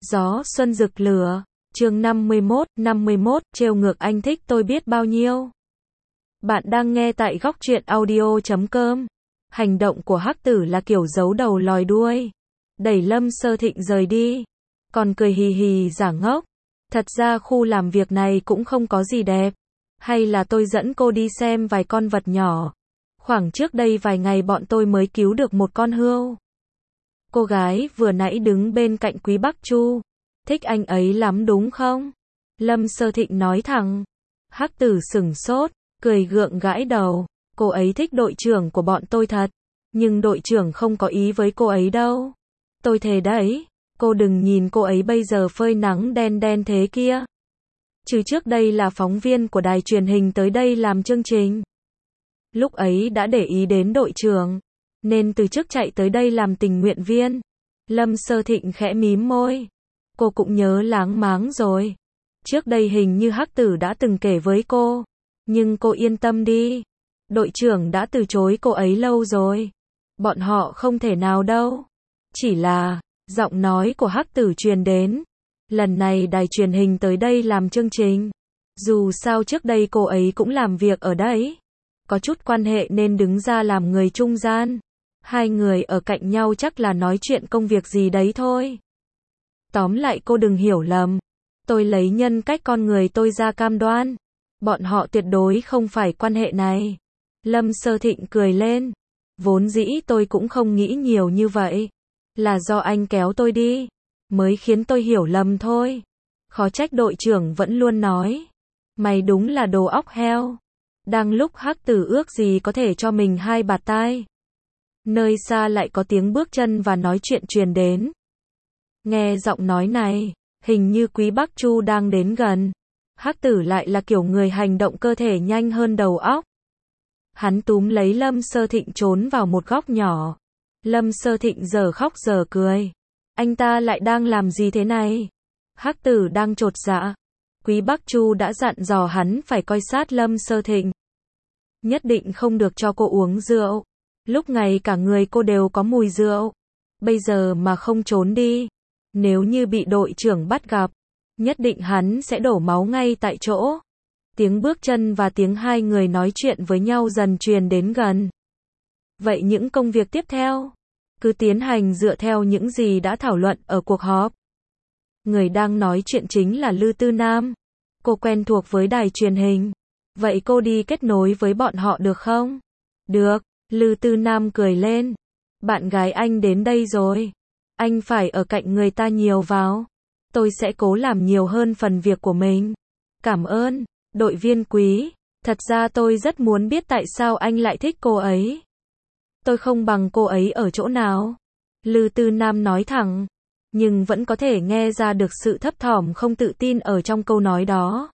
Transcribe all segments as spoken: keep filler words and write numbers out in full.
Gió xuân rực lửa, chương năm mươi mốt, năm mươi mốt, trêu ngược anh thích tôi biết bao nhiêu. Bạn đang nghe tại góc truyện audio chấm com. Hành động của Hắc Tử là kiểu giấu đầu lòi đuôi. Đẩy Lâm Sơ Thịnh rời đi. Còn cười hì hì giả ngốc. Thật ra khu làm việc này cũng không có gì đẹp. Hay là tôi dẫn cô đi xem vài con vật nhỏ. Khoảng trước đây vài ngày bọn tôi mới cứu được một con hươu. Cô gái vừa nãy đứng bên cạnh Quý Bắc Chu. Thích anh ấy lắm đúng không? Lâm Sơ Thịnh nói thẳng. Hắc Tử sửng sốt, cười gượng gãi đầu. Cô ấy thích đội trưởng của bọn tôi thật. Nhưng đội trưởng không có ý với cô ấy đâu. Tôi thề đấy. Cô đừng nhìn cô ấy bây giờ phơi nắng đen đen thế kia. Chứ trước đây là phóng viên của đài truyền hình tới đây làm chương trình. Lúc ấy đã để ý đến đội trưởng. Nên từ trước chạy tới đây làm tình nguyện viên. Lâm Sơ Thịnh khẽ mím môi. Cô cũng nhớ láng máng rồi. Trước đây hình như Hắc Tử đã từng kể với cô. Nhưng cô yên tâm đi. Đội trưởng đã từ chối cô ấy lâu rồi. Bọn họ không thể nào đâu. Chỉ là, giọng nói của Hắc Tử truyền đến. Lần này đài truyền hình tới đây làm chương trình. Dù sao trước đây cô ấy cũng làm việc ở đấy. Có chút quan hệ nên đứng ra làm người trung gian. Hai người ở cạnh nhau chắc là nói chuyện công việc gì đấy thôi. Tóm lại cô đừng hiểu lầm. Tôi lấy nhân cách con người tôi ra cam đoan. Bọn họ tuyệt đối không phải quan hệ này. Lâm Sơ Thịnh cười lên. Vốn dĩ tôi cũng không nghĩ nhiều như vậy. Là do anh kéo tôi đi. Mới khiến tôi hiểu lầm thôi. Khó trách đội trưởng vẫn luôn nói. Mày đúng là đồ óc heo. Đang lúc Hắc Tử ước gì có thể cho mình hai bạt tai. Nơi xa lại có tiếng bước chân và nói chuyện truyền đến. Nghe giọng nói này, hình như Quý Bắc Chu đang đến gần. Hắc Tử lại là kiểu người hành động cơ thể nhanh hơn đầu óc. Hắn túm lấy Lâm Sơ Thịnh trốn vào một góc nhỏ. Lâm Sơ Thịnh giờ khóc giờ cười. Anh ta lại đang làm gì thế này? Hắc Tử đang chột dạ. Quý Bắc Chu đã dặn dò hắn phải coi sát Lâm Sơ Thịnh. Nhất định không được cho cô uống rượu. Lúc này cả người cô đều có mùi rượu. Bây giờ mà không trốn đi. Nếu như bị đội trưởng bắt gặp. Nhất định hắn sẽ đổ máu ngay tại chỗ. Tiếng bước chân và tiếng hai người nói chuyện với nhau dần truyền đến gần. Vậy những công việc tiếp theo? Cứ tiến hành dựa theo những gì đã thảo luận ở cuộc họp. Người đang nói chuyện chính là Lư Tư Nam. Cô quen thuộc với đài truyền hình. Vậy cô đi kết nối với bọn họ được không? Được, Lư Tư Nam cười lên. Bạn gái anh đến đây rồi. Anh phải ở cạnh người ta nhiều vào. Tôi sẽ cố làm nhiều hơn phần việc của mình. Cảm ơn, đội viên Quý. Thật ra tôi rất muốn biết tại sao anh lại thích cô ấy. Tôi không bằng cô ấy ở chỗ nào. Lư Tư Nam nói thẳng. Nhưng vẫn có thể nghe ra được sự thấp thỏm không tự tin ở trong câu nói đó.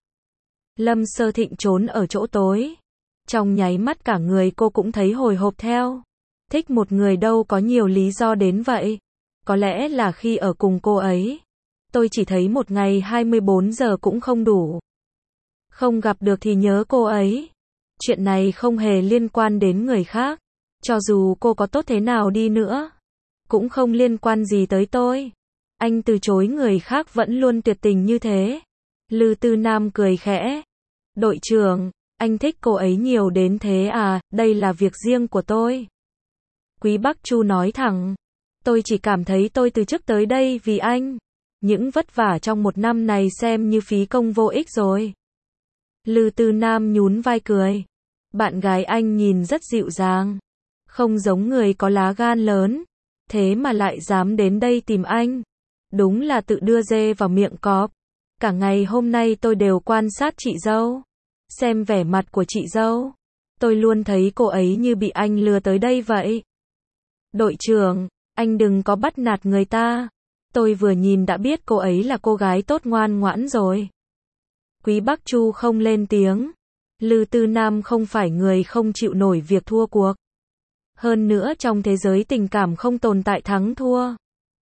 Lâm Sơ Thịnh trốn ở chỗ tối. Trong nháy mắt cả người cô cũng thấy hồi hộp theo. Thích một người đâu có nhiều lý do đến vậy. Có lẽ là khi ở cùng cô ấy. Tôi chỉ thấy một ngày hai mươi bốn giờ cũng không đủ. Không gặp được thì nhớ cô ấy. Chuyện này không hề liên quan đến người khác. Cho dù cô có tốt thế nào đi nữa. Cũng không liên quan gì tới tôi. Anh từ chối người khác vẫn luôn tuyệt tình như thế. Lư Tư Nam cười khẽ. Đội trưởng, anh thích cô ấy nhiều đến thế à, đây là việc riêng của tôi. Quý Bắc Chu nói thẳng. Tôi chỉ cảm thấy tôi từ trước tới đây vì anh. Những vất vả trong một năm này xem như phí công vô ích rồi. Lư Tư Nam nhún vai cười. Bạn gái anh nhìn rất dịu dàng. Không giống người có lá gan lớn. Thế mà lại dám đến đây tìm anh. Đúng là tự đưa dê vào miệng cọp. Cả ngày hôm nay tôi đều quan sát chị dâu. Xem vẻ mặt của chị dâu. Tôi luôn thấy cô ấy như bị anh lừa tới đây vậy. Đội trưởng, anh đừng có bắt nạt người ta. Tôi vừa nhìn đã biết cô ấy là cô gái tốt ngoan ngoãn rồi. Quý Bắc Chu không lên tiếng. Lư Tư Nam không phải người không chịu nổi việc thua cuộc. Hơn nữa trong thế giới tình cảm không tồn tại thắng thua.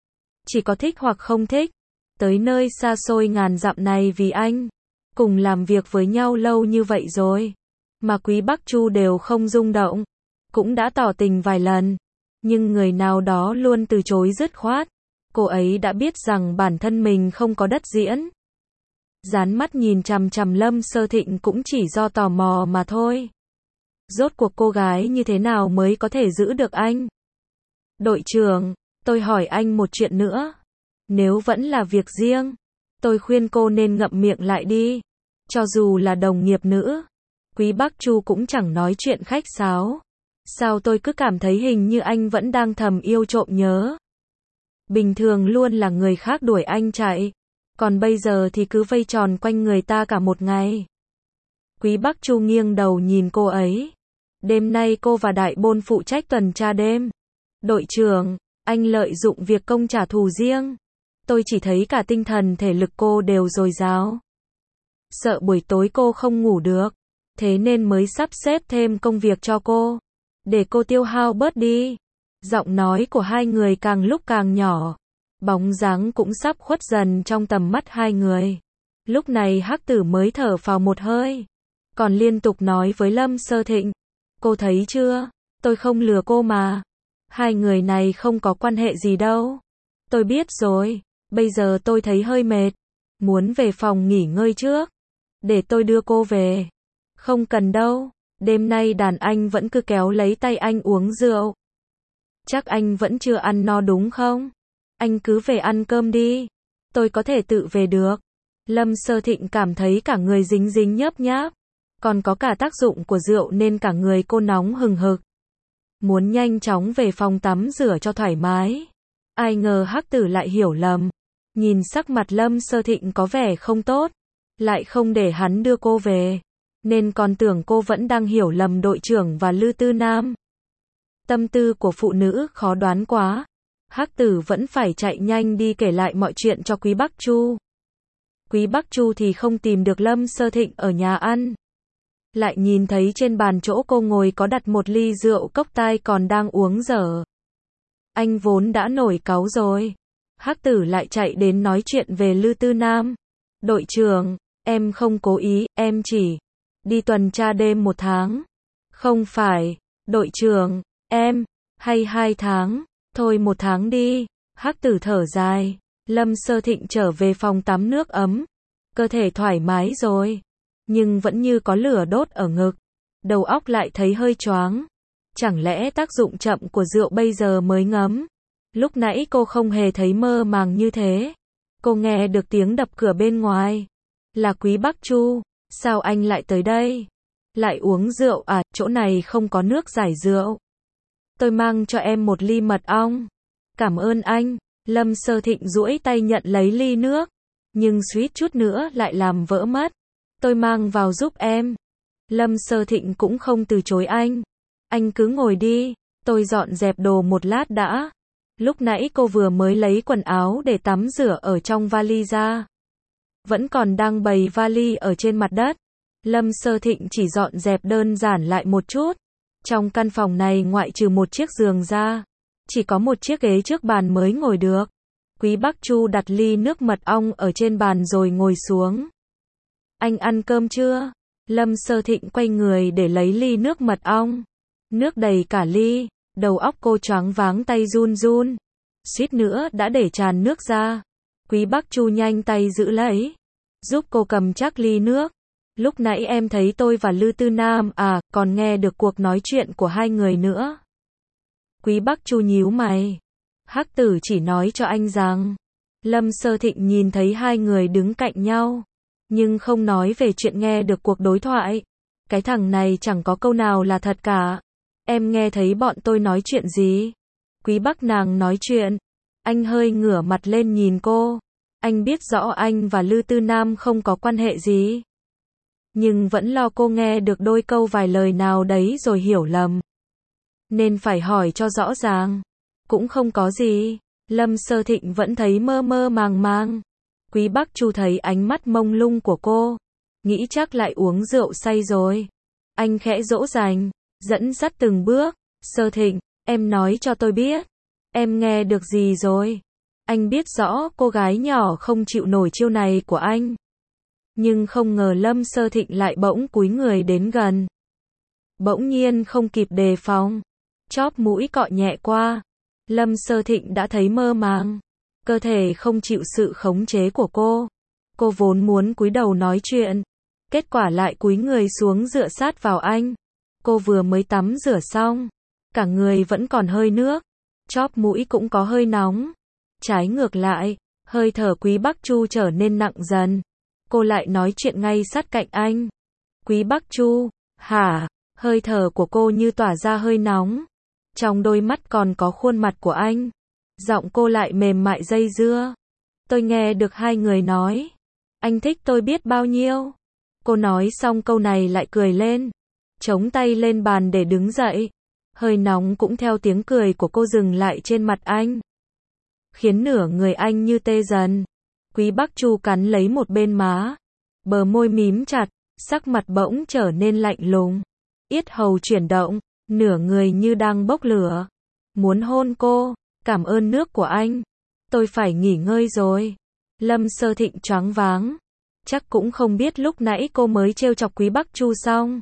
Chỉ có thích hoặc không thích. Tới nơi xa xôi ngàn dặm này vì anh. Cùng làm việc với nhau lâu như vậy rồi. Mà Quý Bắc Chu đều không rung động. Cũng đã tỏ tình vài lần. Nhưng người nào đó luôn từ chối dứt khoát. Cô ấy đã biết rằng bản thân mình không có đất diễn. Dán mắt nhìn chằm chằm Lâm Sơ Thịnh cũng chỉ do tò mò mà thôi. Rốt cuộc cô gái như thế nào mới có thể giữ được anh? Đội trưởng, tôi hỏi anh một chuyện nữa. Nếu vẫn là việc riêng, tôi khuyên cô nên ngậm miệng lại đi. Cho dù là đồng nghiệp nữ, Quý Bắc Chu cũng chẳng nói chuyện khách sáo. Sao tôi cứ cảm thấy hình như anh vẫn đang thầm yêu trộm nhớ. Bình thường luôn là người khác đuổi anh chạy, còn bây giờ thì cứ vây tròn quanh người ta cả một ngày. Quý Bắc Chu nghiêng đầu nhìn cô ấy. Đêm nay cô và Đại Bôn phụ trách tuần tra đêm. Đội trưởng, anh lợi dụng việc công trả thù riêng. Tôi chỉ thấy cả tinh thần thể lực cô đều dồi dào. Sợ buổi tối cô không ngủ được, thế nên mới sắp xếp thêm công việc cho cô, để cô tiêu hao bớt đi. Giọng nói của hai người càng lúc càng nhỏ, bóng dáng cũng sắp khuất dần trong tầm mắt hai người. Lúc này Hắc Tử mới thở phào một hơi, còn liên tục nói với Lâm Sơ Thịnh, cô thấy chưa, tôi không lừa cô mà. Hai người này không có quan hệ gì đâu. Tôi biết rồi, bây giờ tôi thấy hơi mệt, muốn về phòng nghỉ ngơi trước. Để tôi đưa cô về. Không cần đâu, đêm nay đàn anh vẫn cứ kéo lấy tay anh uống rượu. Chắc anh vẫn chưa ăn no đúng không? Anh cứ về ăn cơm đi, tôi có thể tự về được. Lâm Sơ Thịnh cảm thấy cả người dính dính nhớp nháp, còn có cả tác dụng của rượu nên cả người cô nóng hừng hực. Muốn nhanh chóng về phòng tắm rửa cho thoải mái. Ai ngờ Hắc Tử lại hiểu lầm. Nhìn sắc mặt Lâm Sơ Thịnh có vẻ không tốt, lại không để hắn đưa cô về, nên còn tưởng cô vẫn đang hiểu lầm đội trưởng và Lư Tư Nam. Tâm tư của phụ nữ khó đoán quá. Hắc Tử vẫn phải chạy nhanh đi kể lại mọi chuyện cho Quý Bắc Chu. Quý Bắc Chu thì không tìm được Lâm Sơ Thịnh ở nhà ăn. Lại nhìn thấy trên bàn chỗ cô ngồi có đặt một ly rượu cốc tai còn đang uống dở. Anh vốn đã nổi cáu rồi. Hắc Tử lại chạy đến nói chuyện về Lư Tư Nam. Đội trưởng, em không cố ý, em chỉ đi tuần tra đêm một tháng. Không phải, đội trưởng, em, hay hai tháng, thôi một tháng đi. Hắc Tử thở dài. Lâm Sơ Thịnh trở về phòng tắm nước ấm. Cơ thể thoải mái rồi, nhưng vẫn như có lửa đốt ở ngực. Đầu óc lại thấy hơi choáng. Chẳng lẽ tác dụng chậm của rượu bây giờ mới ngấm? Lúc nãy cô không hề thấy mơ màng như thế. Cô nghe được tiếng đập cửa bên ngoài. Là Quý Bắc Chu. Sao anh lại tới đây? Lại uống rượu à? Chỗ này không có nước giải rượu. Tôi mang cho em một ly mật ong. Cảm ơn anh. Lâm Sơ Thịnh duỗi tay nhận lấy ly nước, nhưng suýt chút nữa lại làm vỡ mất. Tôi mang vào giúp em. Lâm Sơ Thịnh cũng không từ chối anh. Anh cứ ngồi đi, tôi dọn dẹp đồ một lát đã. Lúc nãy cô vừa mới lấy quần áo để tắm rửa ở trong vali ra. Vẫn còn đang bày vali ở trên mặt đất. Lâm Sơ Thịnh chỉ dọn dẹp đơn giản lại một chút. Trong căn phòng này ngoại trừ một chiếc giường ra, chỉ có một chiếc ghế trước bàn mới ngồi được. Quý Bắc Chu đặt ly nước mật ong ở trên bàn rồi ngồi xuống. Anh ăn cơm chưa? Lâm Sơ Thịnh quay người để lấy ly nước mật ong. Nước đầy cả ly, đầu óc cô choáng váng, tay run run. Suýt nữa đã để tràn nước ra. Quý Bắc Chu nhanh tay giữ lấy, giúp cô cầm chắc ly nước. Lúc nãy em thấy tôi và Lư Tư Nam à, còn nghe được cuộc nói chuyện của hai người nữa. Quý Bắc Chu nhíu mày. Hắc Tử chỉ nói cho anh rằng, Lâm Sơ Thịnh nhìn thấy hai người đứng cạnh nhau, nhưng không nói về chuyện nghe được cuộc đối thoại. Cái thằng này chẳng có câu nào là thật cả. Em nghe thấy bọn tôi nói chuyện gì? Quý Bắc nàng nói chuyện. Anh hơi ngửa mặt lên nhìn cô. Anh biết rõ anh và Lư Tư Nam không có quan hệ gì, nhưng vẫn lo cô nghe được đôi câu vài lời nào đấy rồi hiểu lầm, nên phải hỏi cho rõ ràng. Cũng không có gì. Lâm Sơ Thịnh vẫn thấy mơ mơ màng màng. Quý Bắc Chu thấy ánh mắt mông lung của cô, nghĩ chắc lại uống rượu say rồi. Anh khẽ dỗ dành, dẫn dắt từng bước. Sơ Thịnh, em nói cho tôi biết, em nghe được gì rồi? Anh biết rõ cô gái nhỏ không chịu nổi chiêu này của anh, nhưng không ngờ Lâm Sơ Thịnh lại bỗng cúi người đến gần. Bỗng nhiên không kịp đề phòng, chóp mũi cọ nhẹ qua. Lâm Sơ Thịnh đã thấy mơ màng. Cơ thể không chịu sự khống chế của cô. Cô vốn muốn cúi đầu nói chuyện, kết quả lại cúi người xuống dựa sát vào anh. Cô vừa mới tắm rửa xong, cả người vẫn còn hơi nước, chóp mũi cũng có hơi nóng. Trái ngược lại, hơi thở Quý Bắc Chu trở nên nặng dần. Cô lại nói chuyện ngay sát cạnh anh. Quý Bắc Chu, hả? Hơi thở của cô như tỏa ra hơi nóng. Trong đôi mắt còn có khuôn mặt của anh. Giọng cô lại mềm mại dây dưa. Tôi nghe được hai người nói. Anh thích tôi biết bao nhiêu. Cô nói xong câu này lại cười lên. Chống tay lên bàn để đứng dậy. Hơi nóng cũng theo tiếng cười của cô dừng lại trên mặt anh. Khiến nửa người anh như tê dần. Quý Bắc Chu cắn lấy một bên má. Bờ môi mím chặt, sắc mặt bỗng trở nên lạnh lùng. Yết hầu chuyển động, nửa người như đang bốc lửa. Muốn hôn cô, cảm ơn nước của anh. Tôi phải nghỉ ngơi rồi. Lâm Sơ Thịnh choáng váng. Chắc cũng không biết lúc nãy cô mới trêu chọc Quý Bắc Chu xong.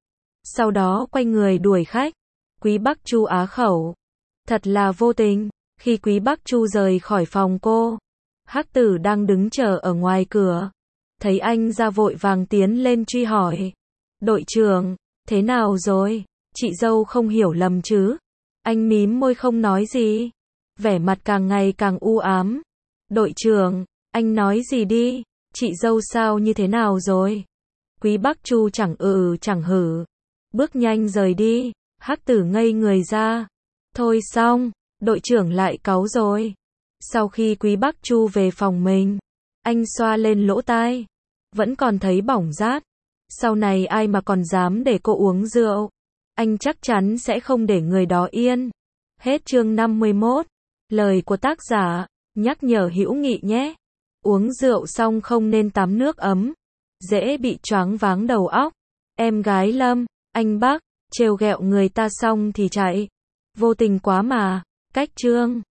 Sau đó quay người đuổi khách. Quý Bắc Chu á khẩu. Thật là vô tình. Khi Quý Bắc Chu rời khỏi phòng cô, Hắc Tử đang đứng chờ ở ngoài cửa. Thấy anh ra vội vàng tiến lên truy hỏi. Đội trưởng, thế nào rồi? Chị dâu không hiểu lầm chứ? Anh mím môi không nói gì. Vẻ mặt càng ngày càng u ám. Đội trưởng, anh nói gì đi? Chị dâu sao như thế nào rồi? Quý Bắc Chu chẳng ừ chẳng hử. Bước nhanh rời đi. Hắc Tử ngây người ra. Thôi xong, đội trưởng lại cáu rồi. Sau khi Quý Bắc Chu về phòng mình, anh xoa lên lỗ tai. Vẫn còn thấy bỏng rát. Sau này ai mà còn dám để cô uống rượu, anh chắc chắn sẽ không để người đó yên. Hết chương năm mươi mốt. Lời của tác giả, nhắc nhở hữu nghị nhé. Uống rượu xong không nên tắm nước ấm, dễ bị choáng váng đầu óc. Em gái Lâm, anh Bắc, trêu ghẹo người ta xong thì chạy. Vô tình quá mà. Cách chương